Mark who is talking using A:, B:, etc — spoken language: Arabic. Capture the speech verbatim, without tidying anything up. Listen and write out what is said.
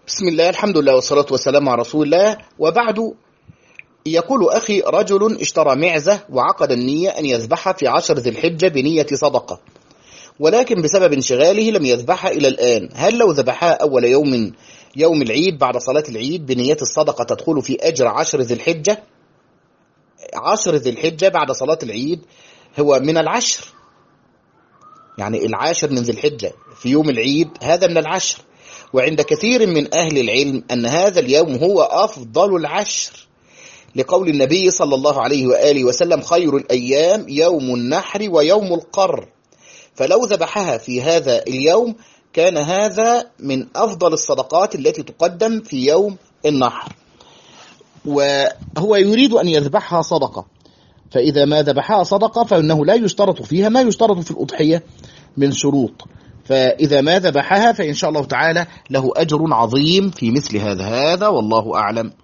A: بسم الله، الحمد لله والصلاة والسلام على رسول الله، وبعد. يقول أخي: رجل اشترى معزة وعقد النية أن يذبحها في عشر ذي الحجة بنية صدقة، ولكن بسبب انشغاله لم يذبحها إلى الآن. هل لو ذبحها أول يوم يوم العيد بعد صلاة العيد بنية الصدقة تدخل في أجر عشر ذي الحجة؟ عشر ذي الحجة بعد صلاة العيد هو من العشر، يعني العاشر من ذي الحجة في يوم العيد هذا من العشر، وعند كثير من أهل العلم أن هذا اليوم هو أفضل العشر، لقول النبي صلى الله عليه وآله وسلم: خير الأيام يوم النحر ويوم القر. فلو ذبحها في هذا اليوم كان هذا من أفضل الصدقات التي تقدم في يوم النحر، وهو يريد أن يذبحها صدقة، فإذا ما ذبحها صدقة فإنه لا يشترط فيها ما يشترط في الأضحية من شروط، فإذا ما ذبحها فإن شاء الله تعالى له أجر عظيم في مثل هذا. هذا والله أعلم.